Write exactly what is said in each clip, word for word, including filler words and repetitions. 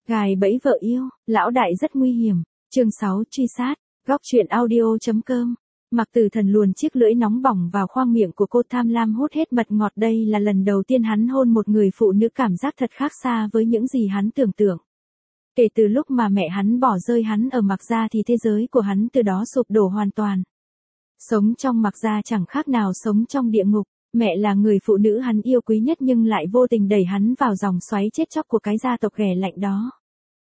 Gài bẫy vợ yêu, lão đại rất nguy hiểm. Chương sáu truy sát, góc truyện audio.com. Mạc Tử Thần luồn chiếc lưỡi nóng bỏng vào khoang miệng của cô, tham lam hút hết mật ngọt. Đây là lần đầu tiên hắn hôn một người phụ nữ, cảm giác thật khác xa với những gì hắn tưởng tượng. Kể từ lúc mà mẹ hắn bỏ rơi hắn ở Mạc Gia thì thế giới của hắn từ đó sụp đổ hoàn toàn. Sống trong Mạc Gia chẳng khác nào sống trong địa ngục. Mẹ là người phụ nữ hắn yêu quý nhất nhưng lại vô tình đẩy hắn vào dòng xoáy chết chóc của cái gia tộc ghẻ lạnh đó.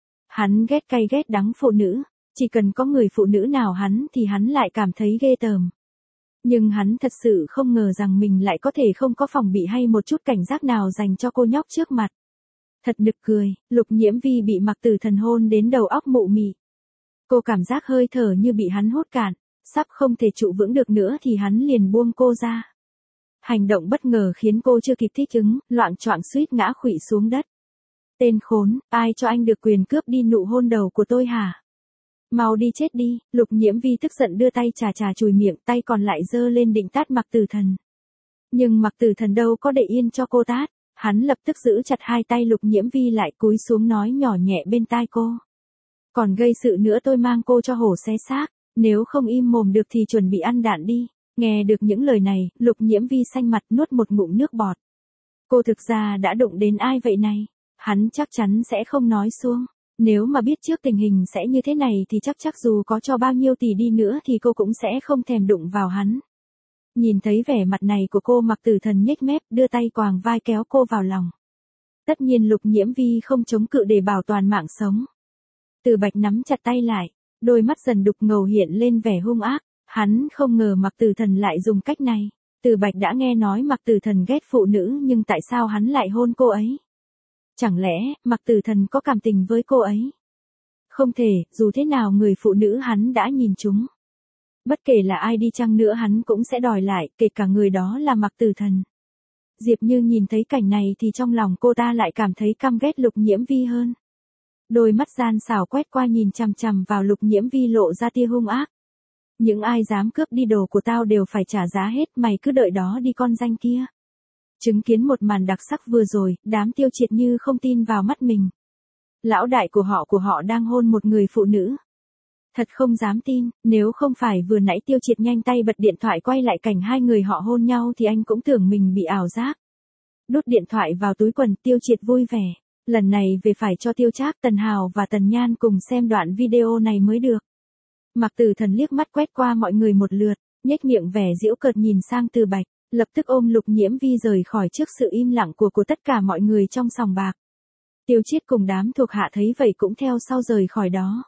Hắn ghét cay ghét đắng phụ nữ, chỉ cần có người phụ nữ nào hắn thì hắn lại cảm thấy ghê tởm. Nhưng hắn thật sự không ngờ rằng mình lại có thể không có phòng bị hay một chút cảnh giác nào dành cho cô nhóc trước mặt. Thật nực cười, Lục Nhiễm Vi bị Mạc Tử Thần hôn đến đầu óc mụ mị. Cô cảm giác hơi thở như bị hắn hút cạn, sắp không thể trụ vững được nữa thì hắn liền buông cô ra. Hành động bất ngờ khiến cô chưa kịp thích ứng, loạng choạng suýt ngã khuỵu xuống đất. Tên khốn, ai cho anh được quyền cướp đi nụ hôn đầu của tôi hả? Mau đi chết đi. Lục Nhiễm Vi tức giận đưa tay chà chà chùi miệng, tay còn lại giơ lên định tát Mạc Tử Thần. Nhưng Mạc Tử Thần đâu có để yên cho cô tát, hắn lập tức giữ chặt hai tay Lục Nhiễm Vi lại, cúi xuống nói nhỏ nhẹ bên tai cô. Còn gây sự nữa tôi mang cô cho hổ xé xác, nếu không im mồm được thì chuẩn bị ăn đạn đi. Nghe được những lời này, Lục Nhiễm Vi xanh mặt nuốt một ngụm nước bọt. Cô thực ra đã đụng đến ai vậy này? Hắn chắc chắn sẽ không nói suông. Nếu mà biết trước tình hình sẽ như thế này thì chắc chắc dù có cho bao nhiêu tỷ đi nữa thì cô cũng sẽ không thèm đụng vào hắn. Nhìn thấy vẻ mặt này của cô, Mạc Tử Thần nhếch mép, đưa tay quàng vai kéo cô vào lòng. Tất nhiên Lục Nhiễm Vi không chống cự để bảo toàn mạng sống. Từ Bạch nắm chặt tay lại, đôi mắt dần đục ngầu hiện lên vẻ hung ác. Hắn không ngờ Mạc Tử Thần lại dùng cách này. Từ Bạch đã nghe nói Mạc Tử Thần ghét phụ nữ, nhưng tại sao hắn lại hôn cô ấy? Chẳng lẽ Mạc Tử Thần có cảm tình với cô ấy? Không thể, dù thế nào người phụ nữ hắn đã nhìn trúng. Bất kể là ai đi chăng nữa hắn cũng sẽ đòi lại, kể cả người đó là Mạc Tử Thần. Diệp Như nhìn thấy cảnh này thì trong lòng cô ta lại cảm thấy căm ghét Lục Nhiễm Vi hơn. Đôi mắt gian xảo quét qua nhìn chằm chằm vào Lục Nhiễm Vi, lộ ra tia hung ác. Những ai dám cướp đi đồ của tao đều phải trả giá hết, mày cứ đợi đó đi con danh kia. Chứng kiến một màn đặc sắc vừa rồi, đám Tiêu Triệt như không tin vào mắt mình. Lão đại của họ của họ đang hôn một người phụ nữ. Thật không dám tin, nếu không phải vừa nãy Tiêu Triệt nhanh tay bật điện thoại quay lại cảnh hai người họ hôn nhau thì anh cũng tưởng mình bị ảo giác. Đút điện thoại vào túi quần, Tiêu Triệt vui vẻ. Lần này về phải cho Tiêu Trác, Tần Hào và Tần Nhan cùng xem đoạn video này mới được. Mạc Tử Thần liếc mắt quét qua mọi người một lượt, nhếch miệng vẻ giễu cợt nhìn sang Từ Bạch, lập tức ôm Lục Nhiễm Vi rời khỏi trước sự im lặng của của tất cả mọi người trong sòng bạc. Tiêu Chiết cùng đám thuộc hạ thấy vậy cũng theo sau rời khỏi đó.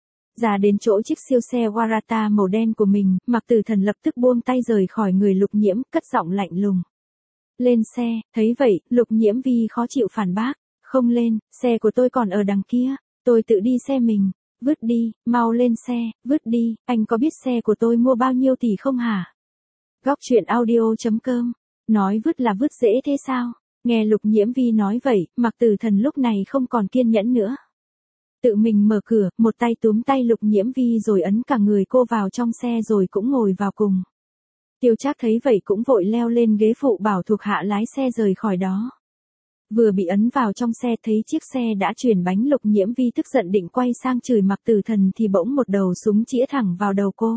Ra đến chỗ chiếc siêu xe Warata màu đen của mình, Mạc Tử Thần lập tức buông tay rời khỏi người Lục Nhiễm, cất giọng lạnh lùng. Lên xe. Thấy vậy, Lục Nhiễm Vi khó chịu phản bác. Không lên, xe của tôi còn ở đằng kia, tôi tự đi xe mình. Vứt đi, mau lên xe, vứt đi, anh có biết xe của tôi mua bao nhiêu tỷ không hả? Góc truyện audio.com. Nói vứt là vứt dễ thế sao? Nghe Lục Nhiễm Vi nói vậy, Mạc Tử Thần lúc này không còn kiên nhẫn nữa. Tự mình mở cửa, một tay túm tay Lục Nhiễm Vi rồi ấn cả người cô vào trong xe rồi cũng ngồi vào cùng. Tiêu Trác thấy vậy cũng vội leo lên ghế phụ bảo thuộc hạ lái xe rời khỏi đó. Vừa bị ấn vào trong xe thấy chiếc xe đã chuyển bánh, Lục Nhiễm Vi tức giận định quay sang chửi Mạc Tử Thần thì bỗng một đầu súng chĩa thẳng vào đầu cô.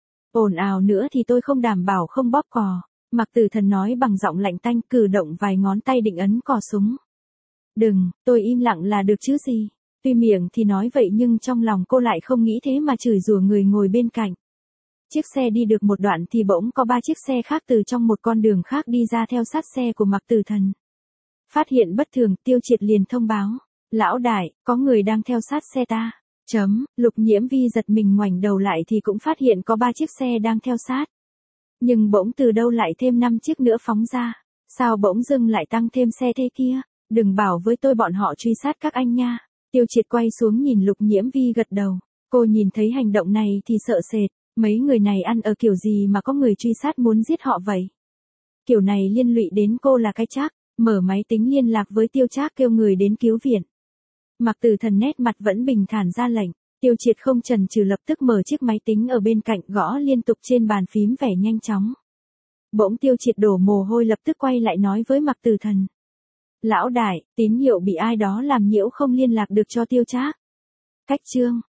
Ồn ào nữa thì tôi không đảm bảo không bóp cò. Mạc Tử Thần nói bằng giọng lạnh tanh, cử động vài ngón tay định ấn cò súng. Đừng, tôi im lặng là được chứ gì. Tuy miệng thì nói vậy nhưng trong lòng cô lại không nghĩ thế mà chửi rủa người ngồi bên cạnh. Chiếc xe đi được một đoạn thì bỗng có ba chiếc xe khác từ trong một con đường khác đi ra theo sát xe của Mạc Tử Thần. Phát hiện bất thường, Tiêu Triệt liền thông báo. Lão đại, có người đang theo sát xe ta. Chấm, Lục Nhiễm Vi giật mình ngoảnh đầu lại thì cũng phát hiện có ba chiếc xe đang theo sát. Nhưng bỗng từ đâu lại thêm năm chiếc nữa phóng ra. Sao bỗng dưng lại tăng thêm xe thế kia? Đừng bảo với tôi bọn họ truy sát các anh nha. Tiêu Triệt quay xuống nhìn Lục Nhiễm Vi gật đầu. Cô nhìn thấy hành động này thì sợ sệt. Mấy người này ăn ở kiểu gì mà có người truy sát muốn giết họ vậy? Kiểu này liên lụy đến cô là cái chắc. Mở máy tính liên lạc với Tiêu Trác kêu người đến cứu viện. Mạc Tử Thần nét mặt vẫn bình thản ra lệnh. Tiêu Triệt không chần chừ lập tức mở chiếc máy tính ở bên cạnh gõ liên tục trên bàn phím vẻ nhanh chóng. Bỗng Tiêu Triệt đổ mồ hôi lập tức quay lại nói với Mạc Tử Thần. Lão đại, tín hiệu bị ai đó làm nhiễu không liên lạc được cho Tiêu Trác. Cách chương.